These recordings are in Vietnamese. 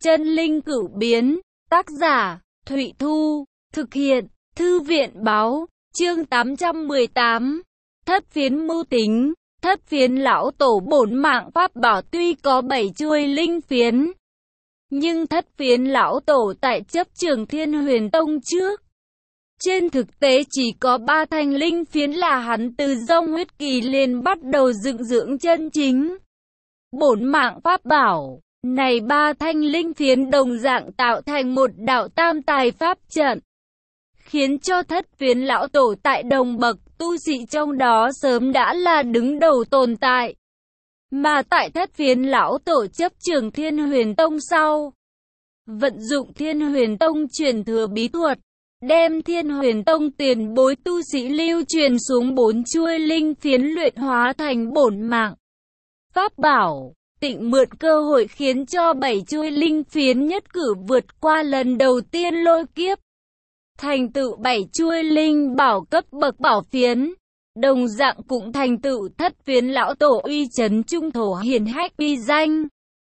Chân linh cửu biến, tác giả, Thụy Thu, thực hiện, Thư viện báo, chương 818. Thất phiến mưu tính, thất phiến lão tổ bổn mạng pháp bảo tuy có 7 chuôi linh phiến, nhưng thất phiến lão tổ tại chấp trường Thiên Huyền Tông trước. Trên thực tế chỉ có 3 thanh linh phiến là hắn từ Dông Huyết Kỳ liền bắt đầu dựng dưỡng chân chính. Bổn mạng pháp bảo này 3 thanh linh phiến đồng dạng tạo thành một đạo tam tài pháp trận, khiến cho thất phiến lão tổ tại đồng bậc tu sĩ trong đó sớm đã là đứng đầu tồn tại. Mà tại thất phiến lão tổ chấp trường Thiên Huyền Tông sau, vận dụng Thiên Huyền Tông truyền thừa bí thuật, đem Thiên Huyền Tông tiền bối tu sĩ lưu truyền xuống 4 chuôi linh phiến luyện hóa thành bổn mạng pháp bảo. Tịnh mượn cơ hội khiến cho 7 chuôi linh phiến nhất cử vượt qua lần đầu tiên lôi kiếp, thành tựu 7 chuôi linh bảo cấp bậc bảo phiến, đồng dạng cũng thành tựu thất phiến lão tổ uy chấn trung thổ hiển hách uy danh.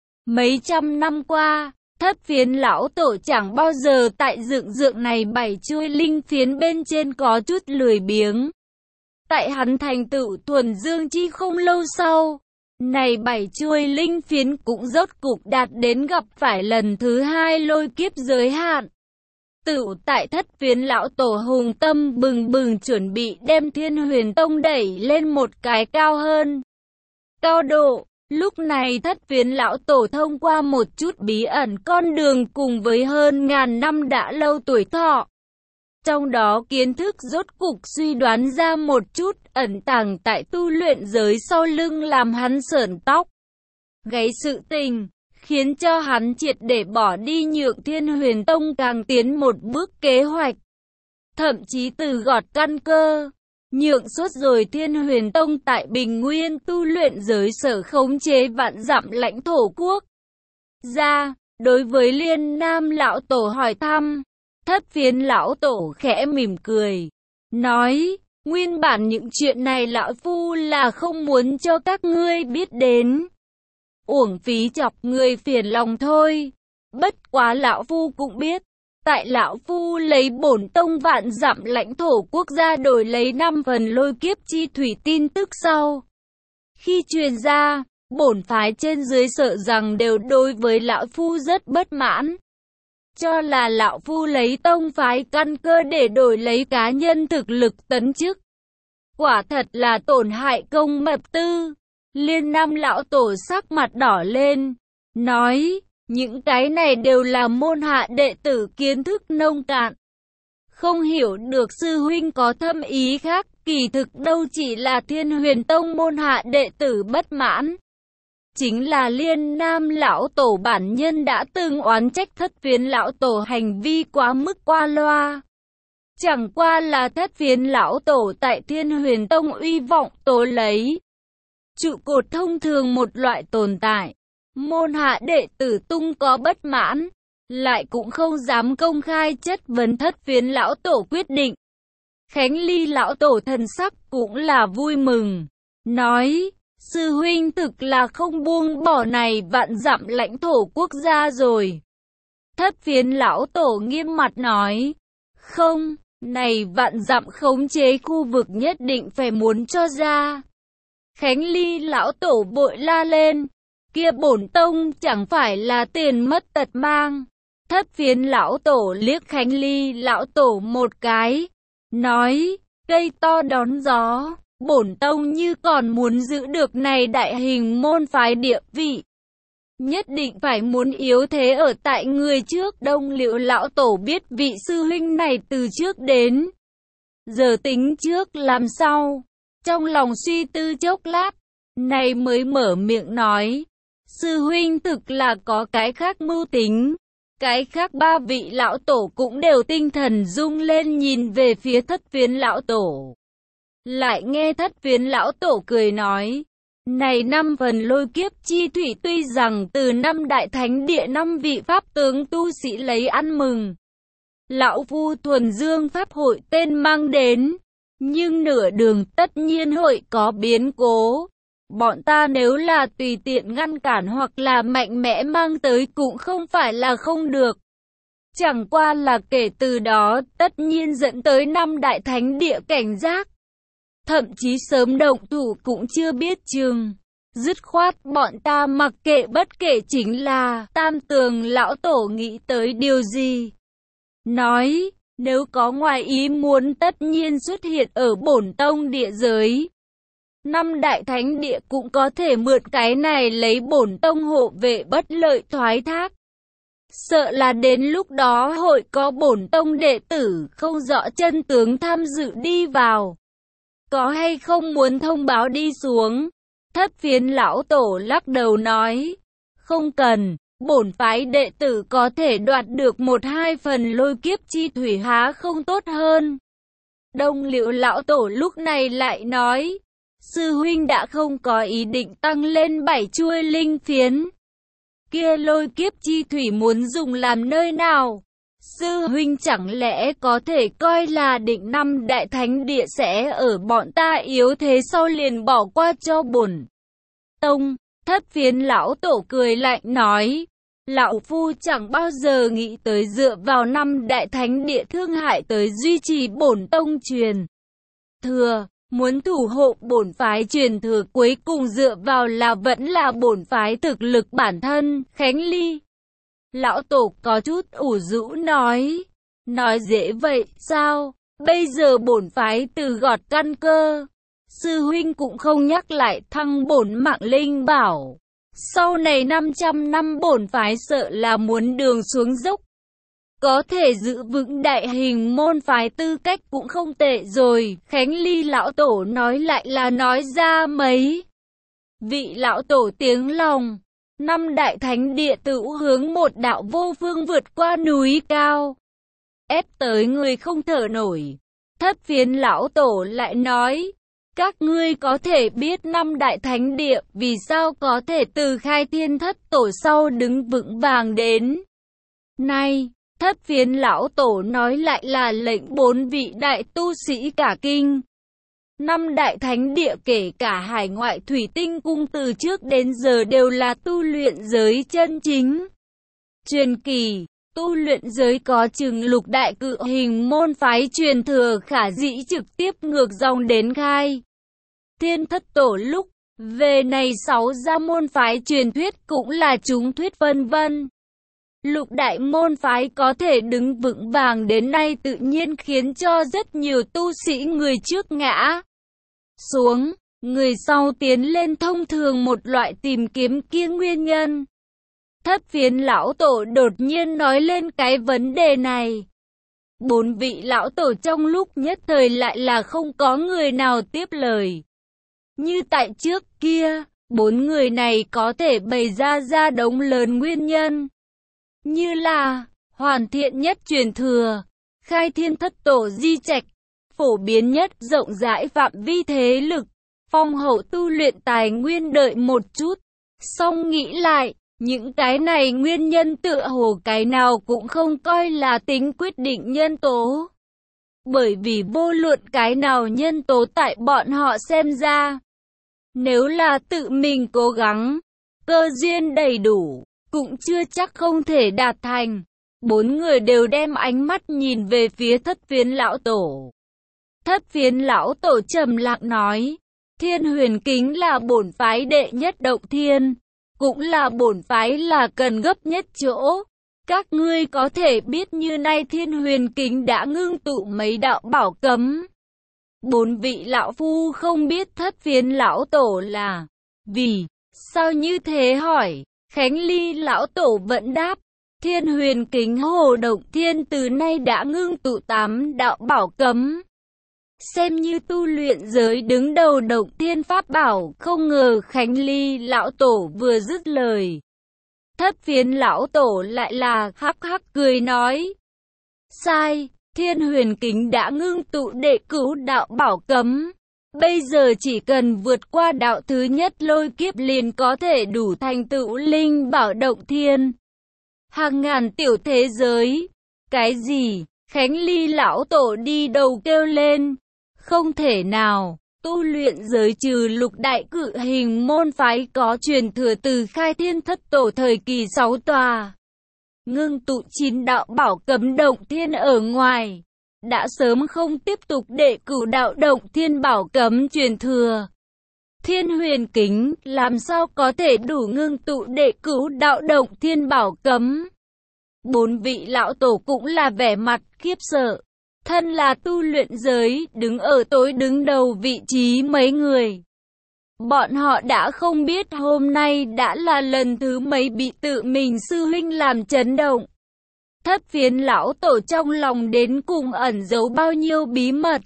Mấy trăm năm qua, thất phiến lão tổ chẳng bao giờ tại dựng dưỡng này 7 chuôi linh phiến bên trên có chút lười biếng. Tại hắn thành tựu thuần dương chi không lâu sau, này 7 chuôi linh phiến cũng rốt cục đạt đến gặp phải lần thứ 2 lôi kiếp giới hạn. Tựu tại thất phiến lão tổ hùng tâm bừng bừng chuẩn bị đem Thiên Huyền Tông đẩy lên một cái cao hơn cao độ. Lúc này thất phiến lão tổ thông qua một chút bí ẩn con đường cùng với hơn ngàn năm đã lâu tuổi thọ, trong đó kiến thức rốt cục suy đoán ra một chút ẩn tàng tại tu luyện giới sau lưng làm hắn sởn tóc gáy sự tình, khiến cho hắn triệt để bỏ đi nhượng Thiên Huyền Tông càng tiến một bước kế hoạch, thậm chí từ gọt căn cơ, nhượng suốt rồi Thiên Huyền Tông tại Bình Nguyên tu luyện giới sở khống chế vạn dặm lãnh thổ quốc gia. Đối với Liên Nam lão tổ hỏi thăm, thất phiến lão tổ khẽ mỉm cười, nói, nguyên bản những chuyện này lão phu là không muốn cho các ngươi biết đến, uổng phí chọc người phiền lòng thôi. Bất quá lão phu cũng biết, tại lão phu lấy bổn tông vạn dặm lãnh thổ quốc gia đổi lấy 5 phần lôi kiếp chi thủy tin tức sau, khi truyền ra, bổn phái trên dưới sợ rằng đều đối với lão phu rất bất mãn, cho là lão phu lấy tông phái căn cơ để đổi lấy cá nhân thực lực tấn chức, quả thật là tổn hại công mập tư. Liên Nam lão tổ sắc mặt đỏ lên, nói, những cái này đều là môn hạ đệ tử kiến thức nông cạn, không hiểu được sư huynh có thâm ý khác, kỳ thực đâu chỉ là Thiên Huyền Tông môn hạ đệ tử bất mãn, chính là Liên Nam lão tổ bản nhân đã từng oán trách thất phiến lão tổ hành vi quá mức qua loa. Chẳng qua là thất phiến lão tổ tại Thiên Huyền Tông uy vọng tố lấy trụ cột thông thường một loại tồn tại, môn hạ đệ tử tung có bất mãn, lại cũng không dám công khai chất vấn thất phiến lão tổ quyết định. Khánh Ly lão tổ thần sắc cũng là vui mừng, nói, sư huynh thực là không buông bỏ này vạn dặm lãnh thổ quốc gia rồi. Thất phiến lão tổ nghiêm mặt nói, không, này vạn dặm khống chế khu vực nhất định phải muốn cho ra. Khánh Ly lão tổ vội la lên, kia bổn tông chẳng phải là tiền mất tật mang. Thất phiến lão tổ liếc Khánh Ly lão tổ một cái, nói, cây to đón gió, bổn tông như còn muốn giữ được này đại hình môn phái địa vị, nhất định phải muốn yếu thế ở tại người trước. Đông Liễu lão tổ biết vị sư huynh này từ trước đến giờ tính trước làm sau, trong lòng suy tư chốc lát, này mới mở miệng nói, sư huynh thực là có cái khác mưu tính. Cái khác 3 vị lão tổ cũng đều tinh thần rung lên nhìn về phía thất phiến lão tổ. Lại nghe thất phiến lão tổ cười nói, này 5 phần lôi kiếp chi thủy tuy rằng từ 5 đại thánh địa 5 vị pháp tướng tu sĩ lấy ăn mừng, lão phu thuần dương pháp hội tên mang đến, nhưng nửa đường tất nhiên hội có biến cố, Bọn ta nếu là tùy tiện ngăn cản hoặc là mạnh mẽ mang tới cũng không phải là không được. Chẳng qua là kể từ đó tất nhiên dẫn tới 5 đại thánh địa cảnh giác. Thậm chí sớm động thủ cũng chưa biết chừng. Dứt khoát bọn ta mặc kệ bất kể, chính là Tam Tường lão tổ nghĩ tới điều gì. Nói, nếu có ngoài ý muốn tất nhiên xuất hiện ở bổn tông địa giới. 5 đại thánh địa cũng có thể mượn cái này lấy bổn tông hộ vệ bất lợi thoái thác. Sợ là đến lúc đó hội có bổn tông đệ tử không rõ chân tướng tham dự đi vào. Có hay không muốn thông báo đi xuống? Thất Phiến lão tổ lắc đầu nói, không cần, bổn phái đệ tử có thể đoạt được 1-2 phần lôi kiếp chi thủy há không tốt hơn. Đông Liễu lão tổ lúc này lại nói, sư huynh đã không có ý định tăng lên 7 chuôi linh phiến. Kia lôi kiếp chi thủy muốn dùng làm nơi nào? Sư huynh chẳng lẽ có thể coi là định 5 đại thánh địa sẽ ở bọn ta yếu thế sau liền bỏ qua cho bổn tông? Thất Phiến lão tổ cười lạnh nói, lão phu chẳng bao giờ nghĩ tới dựa vào 5 đại thánh địa thương hại tới duy trì bổn tông truyền thừa. Muốn thủ hộ bổn phái truyền thừa cuối cùng dựa vào là vẫn là bổn phái thực lực bản thân. Khánh Ly lão tổ có chút ủ rũ nói dễ vậy sao? Bây giờ bổn phái từ gọt căn cơ. Sư huynh cũng không nhắc lại thăng bổn mạng linh bảo. Sau này 500 năm bổn phái sợ là muốn đường xuống dốc. Có thể giữ vững đại hình môn phái tư cách cũng không tệ rồi. Khánh Ly lão tổ nói lại là nói ra mấy vị lão tổ tiếng lòng. 5 đại thánh địa tự hướng một đạo vô phương vượt qua núi cao, ép tới người không thở nổi. Thất Phiến lão tổ lại nói, các ngươi có thể biết 5 đại thánh địa vì sao có thể từ khai thiên thất tổ sau đứng vững vàng đến nay. Thất Phiến lão tổ nói lại là lệnh 4 vị đại tu sĩ cả kinh. 5 đại thánh địa kể cả hải ngoại thủy tinh cung từ trước đến giờ đều là tu luyện giới chân chính. Truyền kỳ, tu luyện giới có chừng lục đại cự hình môn phái truyền thừa khả dĩ trực tiếp ngược dòng đến khai thiên thất tổ lúc về này 6 gia môn phái truyền thuyết cũng là chúng thuyết vân vân. Lục đại môn phái có thể đứng vững vàng đến nay tự nhiên khiến cho rất nhiều tu sĩ người trước ngã xuống, người sau tiến lên, thông thường một loại tìm kiếm kia nguyên nhân. Thất Phiến lão tổ đột nhiên nói lên cái vấn đề này. 4 vị lão tổ trong lúc nhất thời lại là không có người nào tiếp lời. Như tại trước kia, 4 người này có thể bày ra đống lớn nguyên nhân. Như là, hoàn thiện nhất truyền thừa, khai thiên thất tổ di trạch, phổ biến nhất rộng rãi phạm vi thế lực, phong hậu tu luyện tài nguyên đợi một chút. Song nghĩ lại, những cái này nguyên nhân tựa hồ cái nào cũng không coi là tính quyết định nhân tố. Bởi vì vô luận cái nào nhân tố tại bọn họ xem ra, nếu là tự mình cố gắng, cơ duyên đầy đủ, cũng chưa chắc không thể đạt thành. 4 người đều đem ánh mắt nhìn về phía Thất Phiến lão tổ. Thất Phiến lão tổ trầm lặng nói, Thiên Huyền Kính là bổn phái đệ nhất động thiên, cũng là bổn phái là cần gấp nhất chỗ. Các ngươi có thể biết như nay Thiên Huyền Kính đã ngưng tụ mấy đạo bảo cấm. 4 vị lão phu không biết Thất Phiến lão tổ là vì sao như thế hỏi. Khánh Ly lão tổ vẫn đáp, Thiên Huyền Kính Hồ Động Thiên từ nay đã ngưng tụ 8 đạo bảo cấm. Xem như tu luyện giới đứng đầu động thiên pháp bảo. Không ngờ Khánh Ly lão tổ vừa dứt lời, Thất Phiến lão tổ lại là hắc hắc cười nói, sai, Thiên Huyền Kính đã ngưng tụ đệ cửu đạo bảo cấm. Bây giờ chỉ cần vượt qua đạo thứ nhất lôi kiếp liền có thể đủ thành tựu linh bảo động thiên. Hàng ngàn tiểu thế giới. Cái gì? Khánh Ly lão tổ đi đầu kêu lên. Không thể nào, tu luyện giới trừ lục đại cự hình môn phái có truyền thừa từ Khai Thiên Thất Tổ thời kỳ 6 tòa. Ngưng tụ 9 đạo bảo cấm động thiên ở ngoài, đã sớm không tiếp tục để cửu đạo động thiên bảo cấm truyền thừa. Thiên huyền kính làm sao có thể đủ ngưng tụ để cửu đạo động thiên bảo cấm. 4 vị lão tổ cũng là vẻ mặt khiếp sợ. Thân là tu luyện giới, đứng ở tối đứng đầu vị trí mấy người. Bọn họ đã không biết hôm nay đã là lần thứ mấy bị tự mình sư huynh làm chấn động. Thất phiến lão tổ trong lòng đến cùng ẩn giấu bao nhiêu bí mật.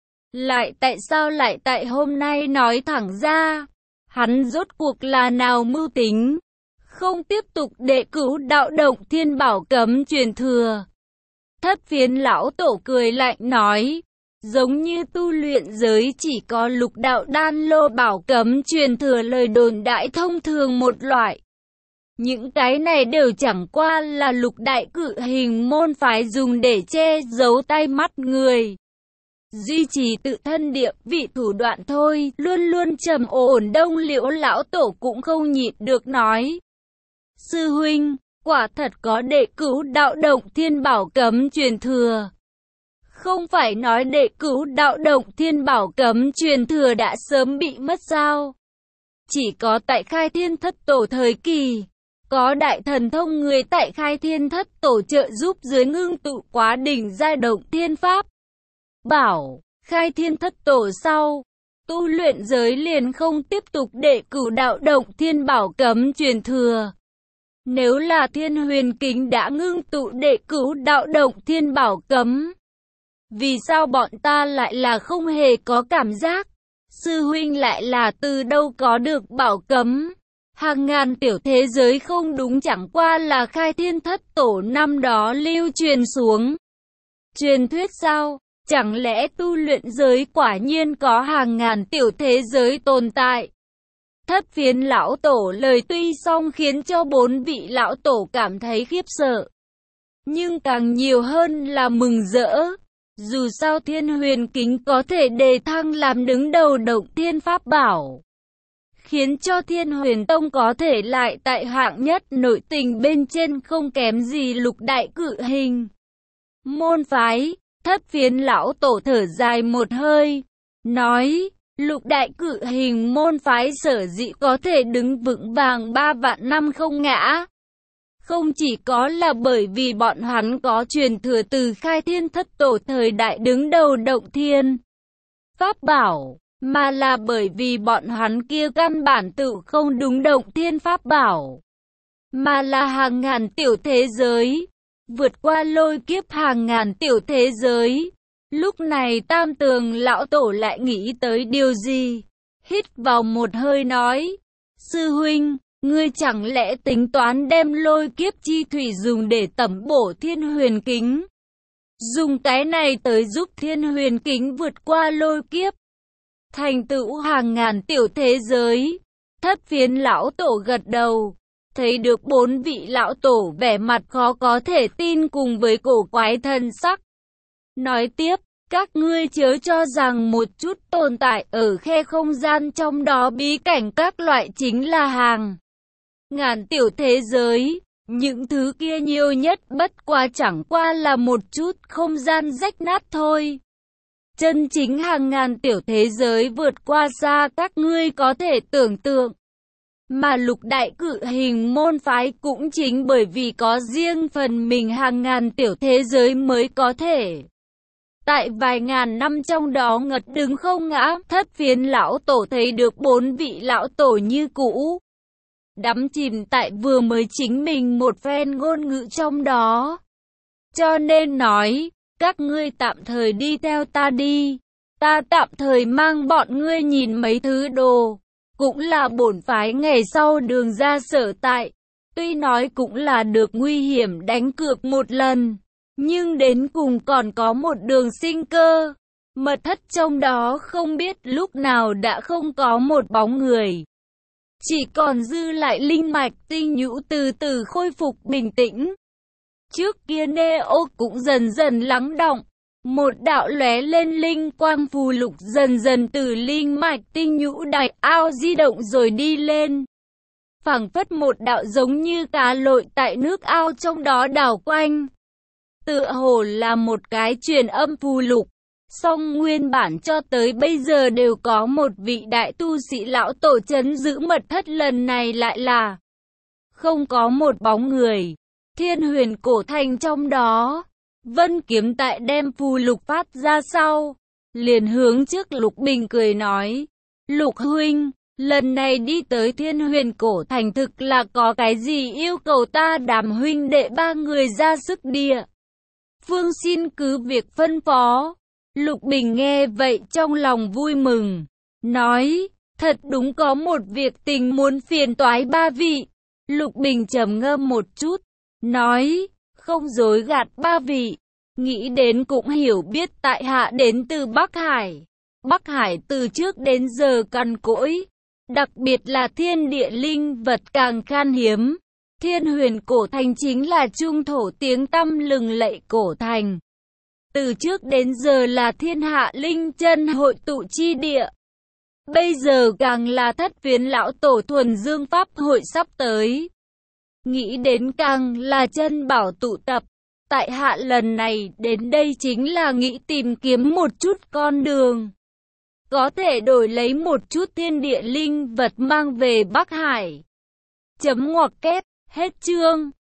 Lại tại sao lại tại hôm nay nói thẳng ra, hắn rốt cuộc là nào mưu tính, không tiếp tục để cửu đạo động thiên bảo cấm truyền thừa. Thất phiến lão tổ cười lạnh nói, giống như tu luyện giới chỉ có lục đạo đan lô bảo cấm truyền thừa lời đồn đại thông thường một loại. Những cái này đều chẳng qua là lục đại cự hình môn phái dùng để che giấu tai mắt người. Duy trì tự thân địa vị thủ đoạn thôi, luôn luôn trầm ổn Đông Liễu lão tổ cũng không nhịn được nói. Sư huynh, quả thật có đệ cửu đạo động thiên bảo cấm truyền thừa. Không phải nói đệ cửu đạo động thiên bảo cấm truyền thừa đã sớm bị mất sao? Chỉ có tại Khai Thiên Thất Tổ thời kỳ, có đại thần thông người tại Khai Thiên Thất Tổ trợ giúp dưới ngưng tụ quá đỉnh giai động thiên pháp. Bảo, Khai Thiên Thất Tổ sau, tu luyện giới liền không tiếp tục để cửu đạo động thiên bảo cấm truyền thừa. Nếu là Thiên Huyền Kính đã ngưng tụ để cửu đạo động thiên bảo cấm, vì sao bọn ta lại là không hề có cảm giác? Sư huynh lại là từ đâu có được bảo cấm? Hàng ngàn tiểu thế giới không đúng chẳng qua là Khai Thiên Thất Tổ năm đó lưu truyền xuống. Truyền thuyết sao? Chẳng lẽ tu luyện giới quả nhiên có hàng ngàn tiểu thế giới tồn tại? Thất phiến lão tổ lời tuy xong khiến cho 4 vị lão tổ cảm thấy khiếp sợ, nhưng càng nhiều hơn là mừng rỡ. Dù sao Thiên Huyền Kính có thể đề thăng làm đứng đầu động thiên pháp bảo, khiến cho Thiên Huyền Tông có thể lại tại hạng nhất nội tình bên trên không kém gì lục đại cự hình môn phái. Thất phiến lão tổ thở dài một hơi, nói, lục đại cự hình môn phái sở dĩ có thể đứng vững vàng 3 vạn năm không ngã, không chỉ có là bởi vì bọn hắn có truyền thừa từ Khai Thiên Thất Tổ thời đại đứng đầu động thiên pháp bảo, mà là bởi vì bọn hắn kia căn bản tự không đúng động thiên pháp bảo, mà là hàng ngàn tiểu thế giới, vượt qua lôi kiếp hàng ngàn tiểu thế giới. Lúc này Tam Tường lão tổ lại nghĩ tới điều gì? Hít vào một hơi nói, sư huynh, ngươi chẳng lẽ tính toán đem lôi kiếp chi thủy dùng để tẩm bổ Thiên Huyền Kính? Dùng cái này tới giúp Thiên Huyền Kính vượt qua lôi kiếp, thành tựu hàng ngàn tiểu thế giới. Thất phiến lão tổ gật đầu, thấy được 4 vị lão tổ vẻ mặt khó có thể tin cùng với cổ quái thần sắc. Nói tiếp, các ngươi chớ cho rằng một chút tồn tại ở khe không gian trong đó bí cảnh các loại chính là hàng ngàn tiểu thế giới. Những thứ kia nhiều nhất bất quá chẳng qua là một chút không gian rách nát thôi. Chân chính hàng ngàn tiểu thế giới vượt qua xa các ngươi có thể tưởng tượng. Mà lục đại cự hình môn phái cũng chính bởi vì có riêng phần mình hàng ngàn tiểu thế giới mới có thể tại vài ngàn năm trong đó ngật đứng không ngã. Thất phiến lão tổ thấy được 4 vị lão tổ như cũ, đắm chìm tại vừa mới chính mình một phen ngôn ngữ trong đó. Cho nên nói, các ngươi tạm thời đi theo ta đi, ta tạm thời mang bọn ngươi nhìn mấy thứ đồ, cũng là bổn phái ngày sau đường ra sở tại. Tuy nói cũng là được nguy hiểm đánh cược một lần, nhưng đến cùng còn có một đường sinh cơ. Mật thất trong đó không biết lúc nào đã không có một bóng người, chỉ còn dư lại linh mạch tinh nhũ từ từ khôi phục bình tĩnh. Trước kia Neo cũng dần dần lắng đọng, Một đạo lóe lên linh quang phù lục dần dần từ linh mạch tinh nhũ đại ao di động rồi đi lên. Phảng phất một đạo giống như cá lội tại nước ao trong đó đảo quanh. Tựa hồ là một cái truyền âm phù lục. Song nguyên bản cho tới bây giờ đều có một vị đại tu sĩ lão tổ trấn giữ mật thất, lần này lại là không có một bóng người. Thiên Huyền Cổ Thành trong đó, Vân Kiếm Tại đem phù lục phát ra sau, liền hướng trước Lục Bình cười nói, Lục huynh, lần này đi tới Thiên Huyền Cổ Thành thực là có cái gì yêu cầu ta Đàm huynh đệ ba người ra sức địa phương xin cứ việc phân phó. Lục Bình nghe vậy trong lòng vui mừng, nói, thật đúng có một việc tình muốn phiền toái ba vị. Lục Bình trầm ngâm một chút, nói, không dối gạt ba vị, nghĩ đến cũng hiểu biết tại hạ đến từ Bắc Hải. Bắc Hải từ trước đến giờ cằn cỗi, đặc biệt là thiên địa linh vật càng khan hiếm. Thiên Huyền Cổ Thành chính là trung thổ tiếng tăm lừng lẫy cổ thành. Từ trước đến giờ là thiên hạ linh chân hội tụ chi địa. Bây giờ càng là Thất Phiến lão tổ thuần dương pháp hội sắp tới. Nghĩ đến càng là chân bảo tụ tập. Tại hạ lần này đến đây chính là nghĩ tìm kiếm một chút con đường. Có thể đổi lấy một chút thiên địa linh vật mang về Bắc Hải. Chấm ngoặc kép, hết chương.